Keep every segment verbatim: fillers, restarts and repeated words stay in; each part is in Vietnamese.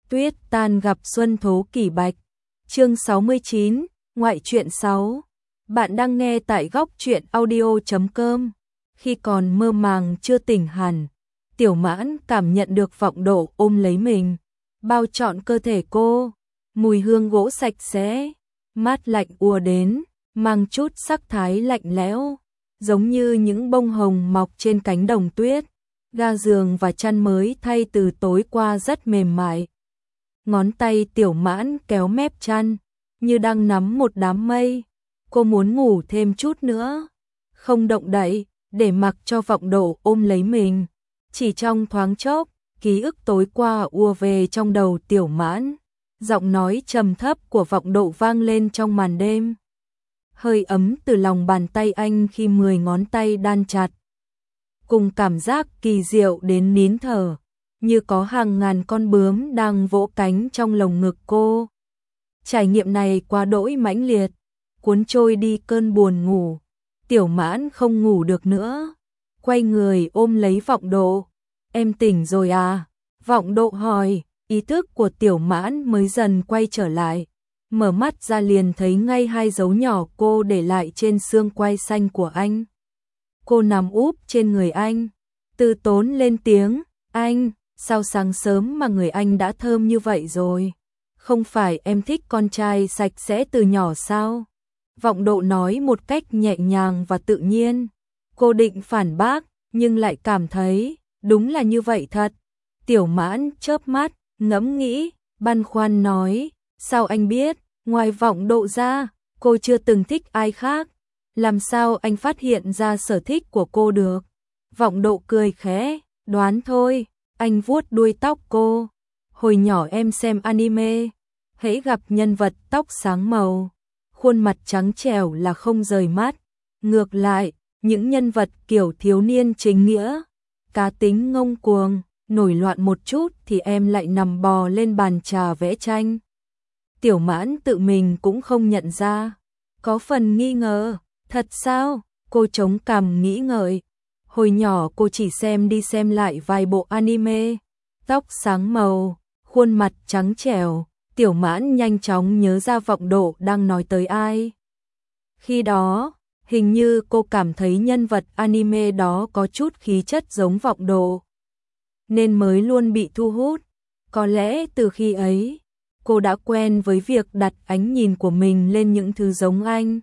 Tuyết tan gặp xuân thố kỷ bạch. Chương sáu mươi chín, ngoại truyện sáu. Bạn đang nghe tại góc truyện audio chấm com. Khi còn mơ màng chưa tỉnh hẳn, Tiểu Mãn cảm nhận được Vọng Độ ôm lấy mình, bao trọn cơ thể cô, mùi hương gỗ sạch sẽ, mát lạnh ùa đến, mang chút sắc thái lạnh lẽo, giống như những bông hồng mọc trên cánh đồng tuyết. Ga giường và chăn mới thay từ tối qua rất mềm mại. Ngón tay Tiểu Mãn kéo mép chăn, như đang nắm một đám mây. Cô muốn ngủ thêm chút nữa, không động đậy, để mặc cho Vọng Độ ôm lấy mình. Chỉ trong thoáng chốc, ký ức tối qua ùa về trong đầu Tiểu Mãn. Giọng nói trầm thấp của Vọng Độ vang lên trong màn đêm. Hơi ấm từ lòng bàn tay anh khi mười ngón tay đan chặt, cùng cảm giác kỳ diệu đến nín thở, như có hàng ngàn con bướm đang vỗ cánh trong lồng ngực cô. Trải nghiệm này quá đỗi mãnh liệt, cuốn trôi đi cơn buồn ngủ. Tiểu Mãn không ngủ được nữa, quay người ôm lấy Vọng Độ. Em tỉnh rồi à? Vọng Độ hỏi. Ý thức của Tiểu Mãn mới dần quay trở lại, mở mắt ra liền thấy ngay hai dấu nhỏ cô để lại trên xương quai xanh của anh. Cô nằm úp trên người anh, từ tốn lên tiếng, anh, sao sáng sớm mà người anh đã thơm như vậy rồi? Không phải em thích con trai sạch sẽ từ nhỏ sao? Vọng Độ nói một cách nhẹ nhàng và tự nhiên. Cô định phản bác, nhưng lại cảm thấy, đúng là như vậy thật. Tiểu Mãn chớp mắt, ngẫm nghĩ, băn khoăn nói, sao anh biết, ngoài Vọng Độ ra, cô chưa từng thích ai khác. Làm sao anh phát hiện ra sở thích của cô được? Vọng Độ cười khẽ, đoán thôi. Anh vuốt đuôi tóc cô. Hồi nhỏ em xem anime, hễ gặp nhân vật tóc sáng màu, khuôn mặt trắng trẻo là không rời mắt. Ngược lại, những nhân vật kiểu thiếu niên chính nghĩa, cá tính ngông cuồng, nổi loạn một chút thì em lại nằm bò lên bàn trà vẽ tranh. Tiểu Mãn tự mình cũng không nhận ra, có phần nghi ngờ. Thật sao? Cô chống cằm nghĩ ngợi. Hồi nhỏ cô chỉ xem đi xem lại vài bộ anime, tóc sáng màu, khuôn mặt trắng trẻo. Tiểu Mãn nhanh chóng nhớ ra Vọng Độ đang nói tới ai. Khi đó, hình như cô cảm thấy nhân vật anime đó có chút khí chất giống Vọng Độ, nên mới luôn bị thu hút. Có lẽ từ khi ấy, cô đã quen với việc đặt ánh nhìn của mình lên những thứ giống anh.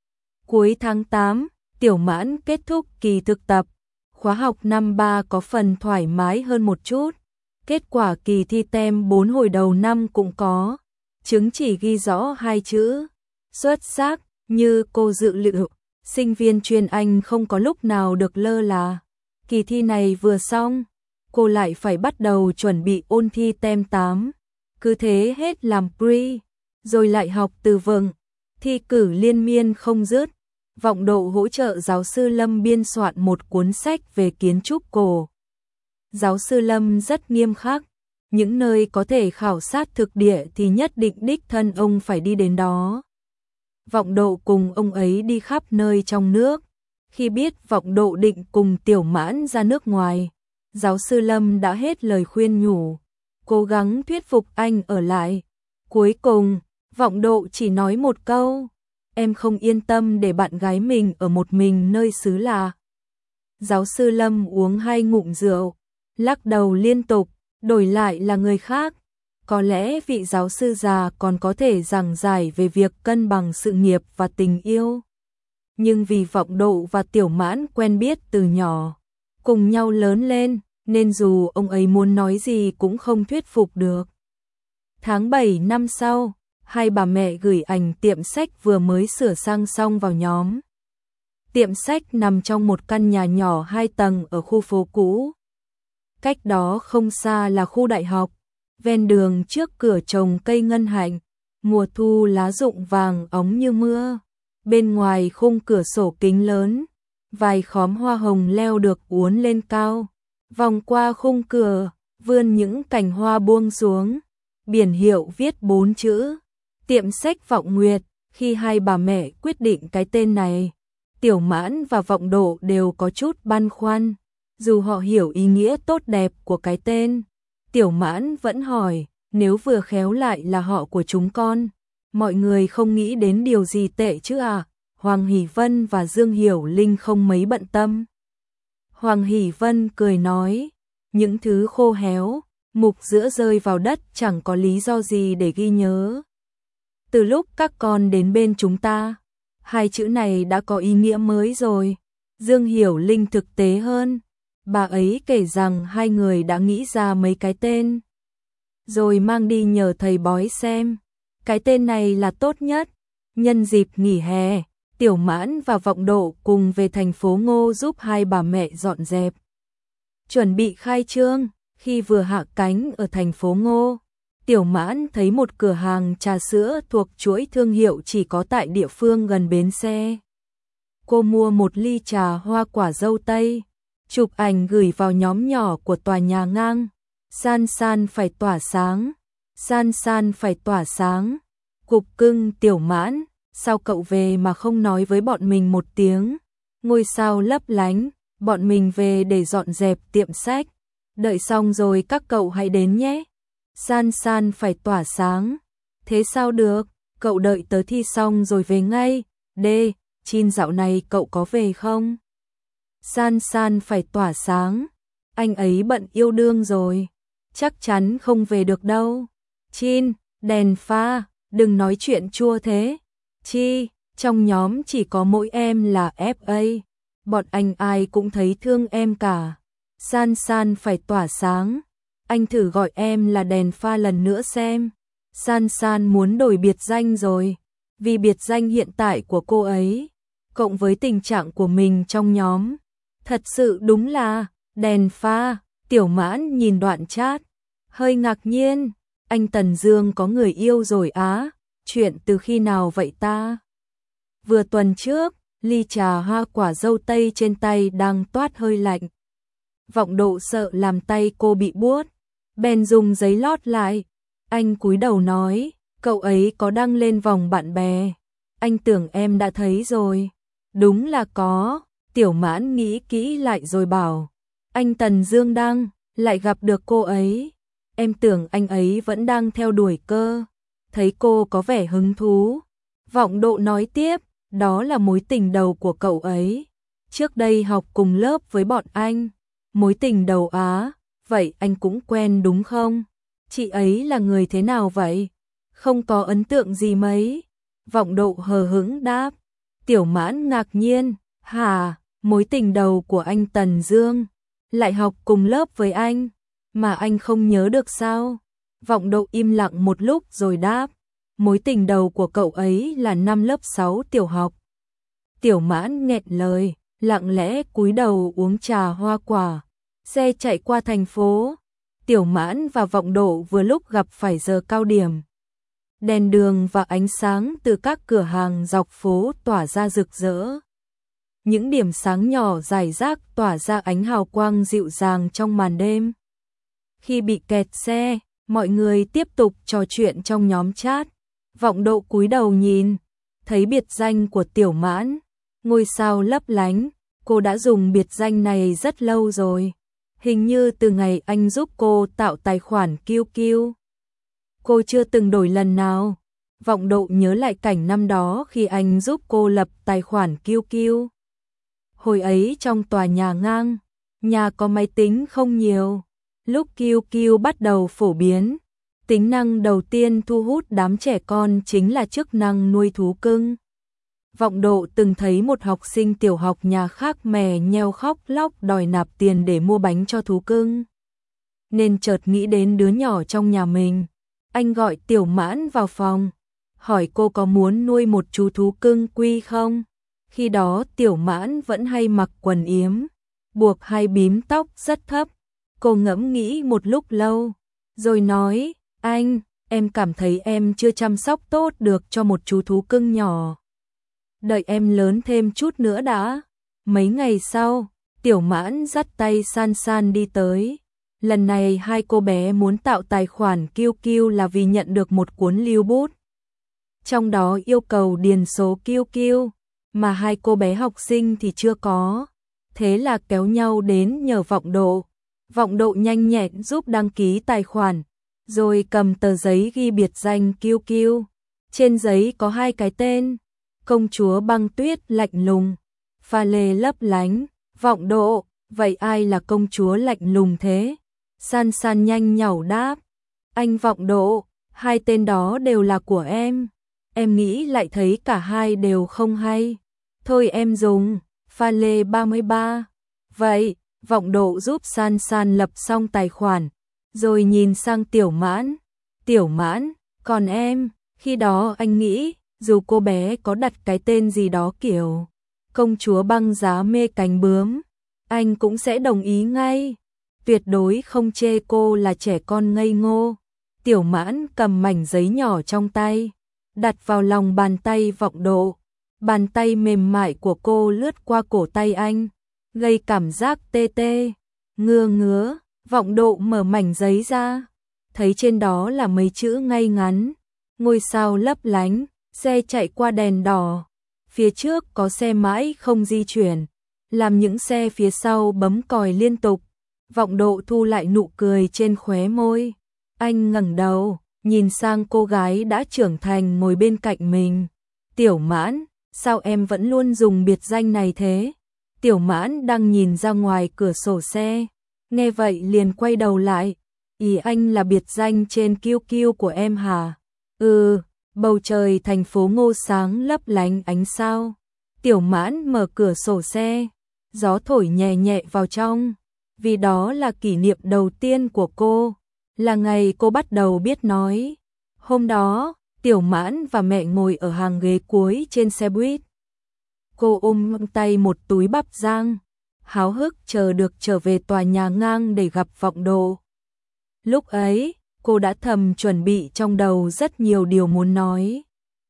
Cuối tháng tám, Tiểu Mãn kết thúc kỳ thực tập. Khóa học năm ba có phần thoải mái hơn một chút. Kết quả kỳ thi tem bốn hồi đầu năm cũng có. Chứng chỉ ghi rõ hai chữ xuất sắc. Như cô dự liệu, sinh viên chuyên Anh không có lúc nào được lơ là. Kỳ thi này vừa xong, cô lại phải bắt đầu chuẩn bị ôn thi tem tám. Cứ thế hết làm pre, rồi lại học từ vựng, thi cử liên miên không dứt. Vọng Độ hỗ trợ giáo sư Lâm biên soạn một cuốn sách về kiến trúc cổ. Giáo sư Lâm rất nghiêm khắc, những nơi có thể khảo sát thực địa thì nhất định đích thân ông phải đi đến đó. Vọng Độ cùng ông ấy đi khắp nơi trong nước. Khi biết Vọng Độ định cùng Tiểu Mãn ra nước ngoài, giáo sư Lâm đã hết lời khuyên nhủ, cố gắng thuyết phục anh ở lại. Cuối cùng, Vọng Độ chỉ nói một câu, em không yên tâm để bạn gái mình ở một mình nơi xứ lạ. Giáo sư Lâm uống hai ngụm rượu, lắc đầu liên tục, đổi lại là người khác. Có lẽ vị giáo sư già còn có thể giảng giải về việc cân bằng sự nghiệp và tình yêu. Nhưng vì Vọng Độ và Tiểu Mãn quen biết từ nhỏ, cùng nhau lớn lên, nên dù ông ấy muốn nói gì cũng không thuyết phục được. Tháng bảy năm sau, hai bà mẹ gửi ảnh tiệm sách vừa mới sửa sang xong vào nhóm. Tiệm sách nằm trong một căn nhà nhỏ hai tầng ở khu phố cũ. Cách đó không xa là khu đại học. Ven đường trước cửa trồng cây ngân hạnh, mùa thu lá rụng vàng óng như mưa. Bên ngoài khung cửa sổ kính lớn, vài khóm hoa hồng leo được uốn lên cao. Vòng qua khung cửa, vươn những cành hoa buông xuống. Biển hiệu viết bốn chữ, tiệm sách Vọng Nguyệt. Khi hai bà mẹ quyết định cái tên này, Tiểu Mãn và Vọng Độ đều có chút băn khoăn. Dù họ hiểu ý nghĩa tốt đẹp của cái tên, Tiểu Mãn vẫn hỏi, nếu vừa khéo lại là họ của chúng con, mọi người không nghĩ đến điều gì tệ chứ à? Hoàng Hỷ Vân và Dương Hiểu Linh không mấy bận tâm. Hoàng Hỷ Vân cười nói, những thứ khô héo, mục giữa rơi vào đất chẳng có lý do gì để ghi nhớ. Từ lúc các con đến bên chúng ta, hai chữ này đã có ý nghĩa mới rồi. Dương Hiểu Linh thực tế hơn, bà ấy kể rằng hai người đã nghĩ ra mấy cái tên, rồi mang đi nhờ thầy bói xem. Cái tên này là tốt nhất. Nhân dịp nghỉ hè, Tiểu Mãn và Vọng Độ cùng về thành phố Ngô giúp hai bà mẹ dọn dẹp, chuẩn bị khai trương. Khi vừa hạ cánh ở thành phố Ngô, Tiểu Mãn thấy một cửa hàng trà sữa thuộc chuỗi thương hiệu chỉ có tại địa phương gần bến xe. Cô mua một ly trà hoa quả dâu tây, chụp ảnh gửi vào nhóm nhỏ của tòa nhà ngang. San San phải tỏa sáng, San San phải tỏa sáng. Cục cưng Tiểu Mãn, sao cậu về mà không nói với bọn mình một tiếng? Ngôi sao lấp lánh, bọn mình về để dọn dẹp tiệm sách. Đợi xong rồi các cậu hãy đến nhé. San San phải tỏa sáng. Thế sao được, cậu đợi tớ thi xong rồi về ngay. Đê, Chin dạo này cậu có về không? San San phải tỏa sáng. Anh ấy bận yêu đương rồi, chắc chắn không về được đâu. Chin, đèn pha, đừng nói chuyện chua thế. Chi, trong nhóm chỉ có mỗi em là ép a, bọn anh ai cũng thấy thương em cả. San San phải tỏa sáng. Anh thử gọi em là đèn pha lần nữa xem. San San muốn đổi biệt danh rồi, vì biệt danh hiện tại của cô ấy, cộng với tình trạng của mình trong nhóm, thật sự đúng là đèn pha. Tiểu Mãn nhìn đoạn chat, hơi ngạc nhiên. Anh Tần Dương có người yêu rồi á? Chuyện từ khi nào vậy ta? Vừa tuần trước, ly trà hoa quả dâu tây trên tay đang toát hơi lạnh. Vọng Độ sợ làm tay cô bị buốt, bèn dùng giấy lót lại. Anh cúi đầu nói, cậu ấy có đăng lên vòng bạn bè. Anh tưởng em đã thấy rồi. Đúng là có. Tiểu Mãn nghĩ kỹ lại rồi bảo, anh Tần Dương đăng, lại gặp được cô ấy. Em tưởng anh ấy vẫn đang theo đuổi cơ. Thấy cô có vẻ hứng thú. Vọng Độ nói tiếp, đó là mối tình đầu của cậu ấy. Trước đây học cùng lớp với bọn anh. Mối tình đầu á? Vậy anh cũng quen đúng không? Chị ấy là người thế nào vậy? Không có ấn tượng gì mấy. Vọng Độ hờ hững đáp. Tiểu Mãn ngạc nhiên, hả, mối tình đầu của anh Tần Dương, lại học cùng lớp với anh, mà anh không nhớ được sao? Vọng Độ im lặng một lúc rồi đáp, mối tình đầu của cậu ấy là năm lớp sáu tiểu học. Tiểu Mãn nghẹn lời, lặng lẽ cúi đầu uống trà hoa quả. Xe chạy qua thành phố. Tiểu Mãn và Vọng Độ vừa lúc gặp phải giờ cao điểm. Đèn đường và ánh sáng từ các cửa hàng dọc phố tỏa ra rực rỡ. Những điểm sáng nhỏ rải rác tỏa ra ánh hào quang dịu dàng trong màn đêm. Khi bị kẹt xe, mọi người tiếp tục trò chuyện trong nhóm chat. Vọng Độ cúi đầu nhìn, thấy biệt danh của Tiểu Mãn, ngôi sao lấp lánh. Cô đã dùng biệt danh này rất lâu rồi, hình như từ ngày anh giúp cô tạo tài khoản Q Q. Cô chưa từng đổi lần nào. Vọng Độ nhớ lại cảnh năm đó khi anh giúp cô lập tài khoản Q Q. Hồi ấy trong tòa nhà ngang, nhà có máy tính không nhiều. Lúc Q Q bắt đầu phổ biến, tính năng đầu tiên thu hút đám trẻ con chính là chức năng nuôi thú cưng. Vọng Độ từng thấy một học sinh tiểu học nhà khác mè nheo khóc lóc đòi nạp tiền để mua bánh cho thú cưng, nên chợt nghĩ đến đứa nhỏ trong nhà mình. Anh gọi Tiểu Mãn vào phòng, hỏi cô có muốn nuôi một chú thú cưng quy không. Khi đó Tiểu Mãn vẫn hay mặc quần yếm, buộc hai bím tóc rất thấp. Cô ngẫm nghĩ một lúc lâu, rồi nói, anh, em cảm thấy em chưa chăm sóc tốt được cho một chú thú cưng nhỏ. Đợi em lớn thêm chút nữa đã. Mấy ngày sau, Tiểu Mãn dắt tay San San đi tới. Lần này hai cô bé muốn tạo tài khoản Q Q là vì nhận được một cuốn lưu bút. Trong đó yêu cầu điền số Q Q, mà hai cô bé học sinh thì chưa có. Thế là kéo nhau đến nhờ Vọng Độ. Vọng Độ nhanh nhẹn giúp đăng ký tài khoản. rồi cầm tờ giấy ghi biệt danh Kiêu Kiêu. Trên giấy có hai cái tên, công chúa băng tuyết lạnh lùng, pha lê lấp lánh, Vọng Độ, vậy ai là công chúa lạnh lùng thế? San San nhanh nhảu đáp, anh Vọng Độ, hai tên đó đều là của em. Em nghĩ lại thấy cả hai đều không hay. Thôi em dùng, pha lê ba mươi ba. Vậy, Vọng Độ giúp San San lập xong tài khoản, rồi nhìn sang Tiểu Mãn. Tiểu Mãn, còn em, khi đó anh nghĩ, dù cô bé có đặt cái tên gì đó kiểu công chúa băng giá mê cánh bướm, anh cũng sẽ đồng ý ngay. Tuyệt đối không chê cô là trẻ con ngây ngô. Tiểu Mãn cầm mảnh giấy nhỏ trong tay, đặt vào lòng bàn tay Vọng Độ. Bàn tay mềm mại của cô lướt qua cổ tay anh, gây cảm giác tê tê, ngứa ngứa. Vọng Độ mở mảnh giấy ra, thấy trên đó là mấy chữ ngay ngắn, ngôi sao lấp lánh, xe chạy qua đèn đỏ. Phía trước có xe mãi không di chuyển, làm những xe phía sau bấm còi liên tục. Vọng Độ thu lại nụ cười trên khóe môi. Anh ngẩng đầu, nhìn sang cô gái đã trưởng thành ngồi bên cạnh mình. Tiểu Mãn, sao em vẫn luôn dùng biệt danh này thế? Tiểu Mãn đang nhìn ra ngoài cửa sổ xe, nghe vậy liền quay đầu lại. Ý anh là biệt danh trên Kiêu Kiêu của em hả? Ừ, bầu trời thành phố Ngô sáng lấp lánh ánh sao. Tiểu Mãn mở cửa sổ xe, gió thổi nhẹ nhẹ vào trong, vì đó là kỷ niệm đầu tiên của cô, là ngày cô bắt đầu biết nói. Hôm đó, Tiểu Mãn và mẹ ngồi ở hàng ghế cuối trên xe buýt. Cô ôm tay một túi bắp rang, háo hức chờ được trở về tòa nhà ngang để gặp Vọng Độ. Lúc ấy, cô đã thầm chuẩn bị trong đầu rất nhiều điều muốn nói.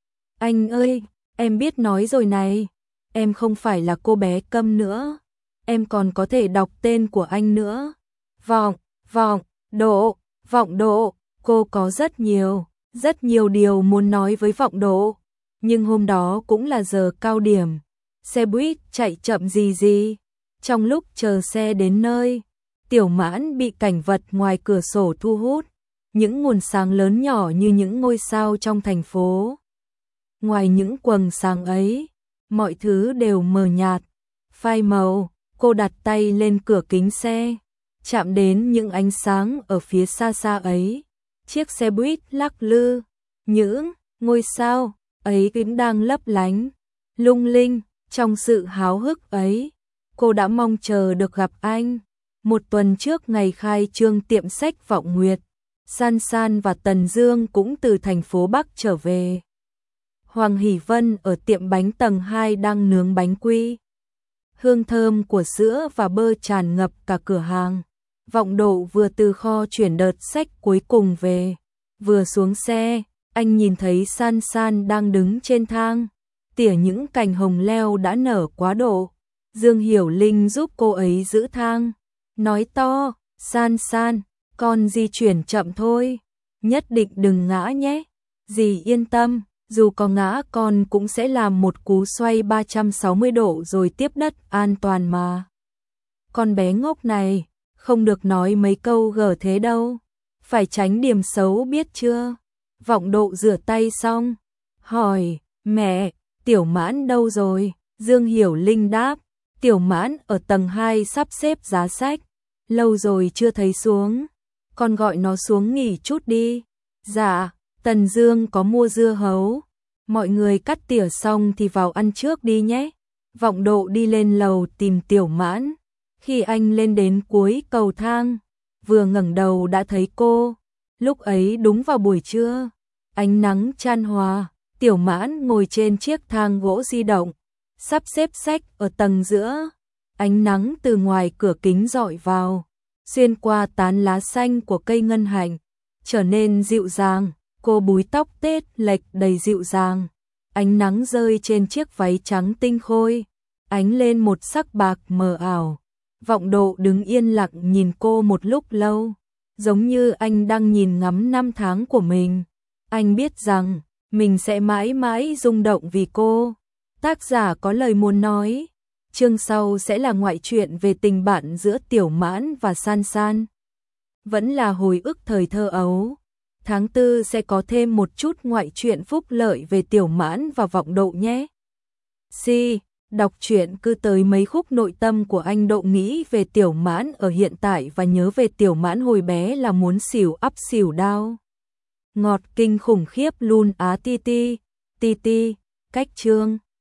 Anh ơi, em biết nói rồi này, em không phải là cô bé câm nữa, em còn có thể đọc tên của anh nữa. Vọng, Vọng, Độ, Vọng Độ, cô có rất nhiều, rất nhiều điều muốn nói với Vọng Độ. Nhưng hôm đó cũng là giờ cao điểm, xe buýt chạy chậm gì gì. Trong lúc chờ xe đến nơi, Tiểu Mãn bị cảnh vật ngoài cửa sổ thu hút, những nguồn sáng lớn nhỏ như những ngôi sao trong thành phố. Ngoài những quầng sáng ấy, mọi thứ đều mờ nhạt, phai màu. Cô đặt tay lên cửa kính xe, chạm đến những ánh sáng ở phía xa xa ấy. Chiếc xe buýt lắc lư, những ngôi sao ấy cũng đang lấp lánh, lung linh. Trong sự háo hức ấy, cô đã mong chờ được gặp anh. Một tuần trước ngày khai trương tiệm sách Vọng Nguyệt, San San và Tần Dương cũng từ thành phố Bắc trở về. Hoàng Hỷ Vân ở tiệm bánh tầng hai đang nướng bánh quy. Hương thơm của sữa và bơ tràn ngập cả cửa hàng. Vọng Độ vừa từ kho chuyển đợt sách cuối cùng về. Vừa xuống xe, anh nhìn thấy San San đang đứng trên thang, tỉa những cành hồng leo đã nở quá độ. Dương Hiểu Linh giúp cô ấy giữ thang, nói to, San San, con di chuyển chậm thôi, nhất định đừng ngã nhé. Dì yên tâm, dù có ngã con cũng sẽ làm một cú xoay ba trăm sáu mươi độ rồi tiếp đất an toàn mà. Con bé ngốc này, không được nói mấy câu gở thế đâu, phải tránh điểm xấu biết chưa? Vọng Độ rửa tay xong, hỏi, mẹ, Tiểu Mãn đâu rồi? Dương Hiểu Linh đáp, Tiểu Mãn ở tầng hai sắp xếp giá sách, lâu rồi chưa thấy xuống, con gọi nó xuống nghỉ chút đi. Dạ, Tần Dương có mua dưa hấu, mọi người cắt tỉa xong thì vào ăn trước đi nhé. Vọng Độ đi lên lầu tìm Tiểu Mãn. Khi anh lên đến cuối cầu thang, vừa ngẩng đầu đã thấy cô. Lúc ấy đúng vào buổi trưa, ánh nắng chan hòa. Tiểu Mãn ngồi trên chiếc thang gỗ di động, sắp xếp sách ở tầng giữa. Ánh nắng từ ngoài cửa kính rọi vào, xuyên qua tán lá xanh của cây ngân hạnh, trở nên dịu dàng. Cô búi tóc tết lệch đầy dịu dàng, ánh nắng rơi trên chiếc váy trắng tinh khôi, ánh lên một sắc bạc mờ ảo. Vọng Độ đứng yên lặng nhìn cô một lúc lâu, giống như anh đang nhìn ngắm năm tháng của mình. Anh biết rằng mình sẽ mãi mãi rung động vì cô. Tác giả có lời muốn nói, chương sau sẽ là ngoại truyện về tình bạn giữa Tiểu Mãn và San San. Vẫn là hồi ức thời thơ ấu, Tháng tư sẽ có thêm một chút ngoại truyện phúc lợi về Tiểu Mãn và Vọng Độ nhé. Si, đọc truyện cứ tới mấy khúc nội tâm của anh Độ nghĩ về Tiểu Mãn ở hiện tại và nhớ về Tiểu Mãn hồi bé là muốn xỉu ắp xỉu đau. Ngọt kinh khủng khiếp luôn á ti ti, ti ti, cách chương.